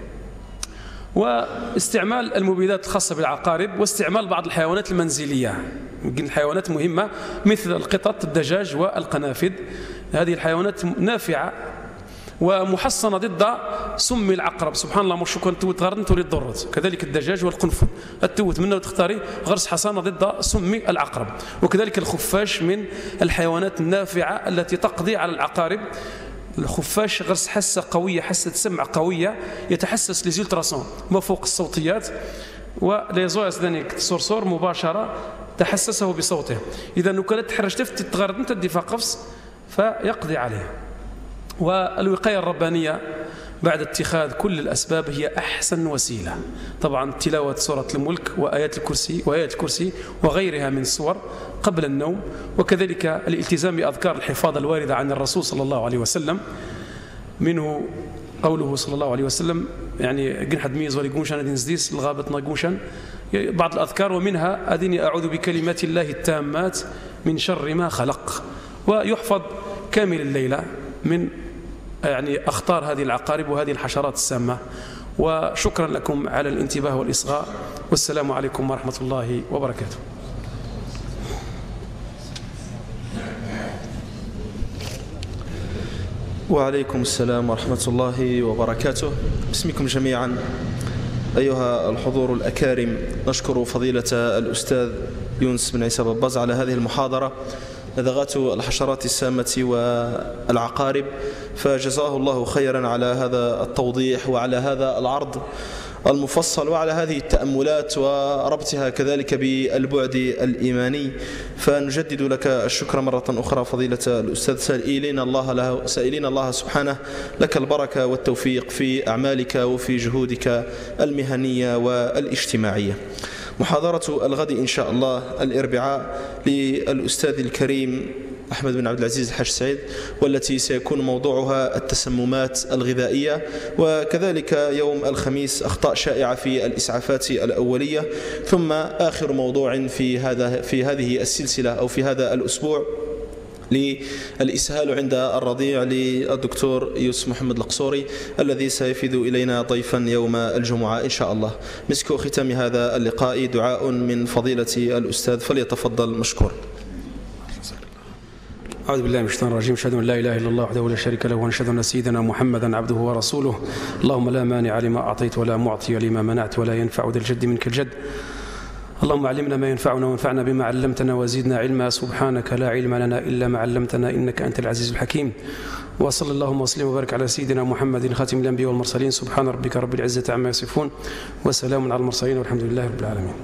واستعمال المبيدات الخاصة بالعقارب، واستعمال بعض الحيوانات المنزلية، الحيوانات مهمة مثل القطط الدجاج والقنافذ، هذه الحيوانات نافعة ومحصنة ضد سم العقرب. سبحان الله، مش كنت تغرد تولي ضرت. كذلك الدجاج والقنفذ التوت منه تختاري غرس حصانة ضد سم العقرب. وكذلك الخفاش من الحيوانات النافعة التي تقضي على العقارب. الخفاش غرس حاسة قوية، حاسة سمع قوية، يتحسس لزيلتراسون ما فوق الصوتيات، وليزويس ذلك صرصور مباشرة تحسسه بصوته. إذا نكلت تحرج تتغرد أنت تدي قفص فيقضي عليه. والوقاية الربانية بعد اتخاذ كل الأسباب هي أحسن وسيلة. طبعا تلاوة سورة الملك وآيات الكرسي وغيرها من السور قبل النوم، وكذلك الالتزام بأذكار الحفاظ الواردة عن الرسول صلى الله عليه وسلم، منه قوله صلى الله عليه وسلم يعني قن حد ميز وليقومشان هذه نزديس الغابة ناقومشان بعض الأذكار، ومنها أديني أعوذ بكلمات الله التامات من شر ما خلق. ويحفظ كامل الليلة من يعني أخطار هذه العقارب وهذه الحشرات السامة. وشكرا لكم على الانتباه والإصغاء، والسلام عليكم ورحمة الله وبركاته. وعليكم السلام ورحمة الله وبركاته. باسمكم جميعا أيها الحضور الأكارم، نشكر فضيلة الأستاذ يونس بن عيسى بباز على هذه المحاضرة لدغات الحشرات السامة والعقارب، فجزاه الله خيرا على هذا التوضيح وعلى هذا العرض المفصل وعلى هذه التأملات وربطها كذلك بالبعد الإيماني. فنجدد لك الشكر مرة أخرى فضيلة الأستاذ، سائلين الله سبحانه لك البركة والتوفيق في أعمالك وفي جهودك المهنية والاجتماعية. محاضرة الغد إن شاء الله الأربعاء للأستاذ الكريم أحمد بن عبد العزيز الحاج سعيد، والتي سيكون موضوعها التسممات الغذائية، وكذلك يوم الخميس أخطاء شائعة في الإسعافات الأولية، ثم آخر موضوع في هذه السلسلة أو في هذا الأسبوع للإسهال عند الرضيع للدكتور يوسف محمد القصوري، الذي سيفد إلينا ضيفا يوم الجمعة إن شاء الله. مسك ختام هذا اللقاء دعاء من فضيلة الأستاذ، فليتفضل مشكور. أعوذ بالله من الشيطان الرجيم. أشهد أن لا إله إلا الله وحده لا شريك له، ونشهد أن سيدنا محمدا عبده ورسوله. اللهم لا مانع لما أعطيت ولا معطي لما منعت ولا ينفع ذا الجد منك الجد. اللهم علمنا ما ينفعنا وانفعنا بما علمتنا وزدنا علما. سبحانك لا علم لنا إلا ما علمتنا إنك أنت العزيز الحكيم. وصلى اللهم وسلم وبارك على سيدنا محمد خاتم الأنبياء والمرسلين. سبحان ربك رب العزة عما يصفون وسلام على المرسلين والحمد لله رب العالمين.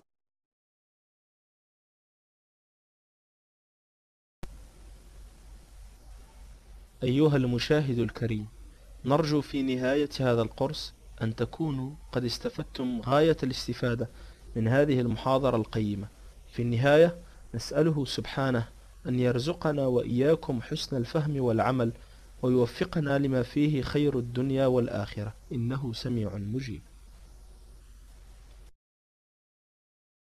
أيها المشاهد الكريم، نرجو في نهاية هذا القرص أن تكونوا قد استفدتم غاية الاستفادة من هذه المحاضرة القيمة. في النهاية نسأله سبحانه أن يرزقنا وإياكم حسن الفهم والعمل، ويوفقنا لما فيه خير الدنيا والآخرة، إنه سميع مجيب.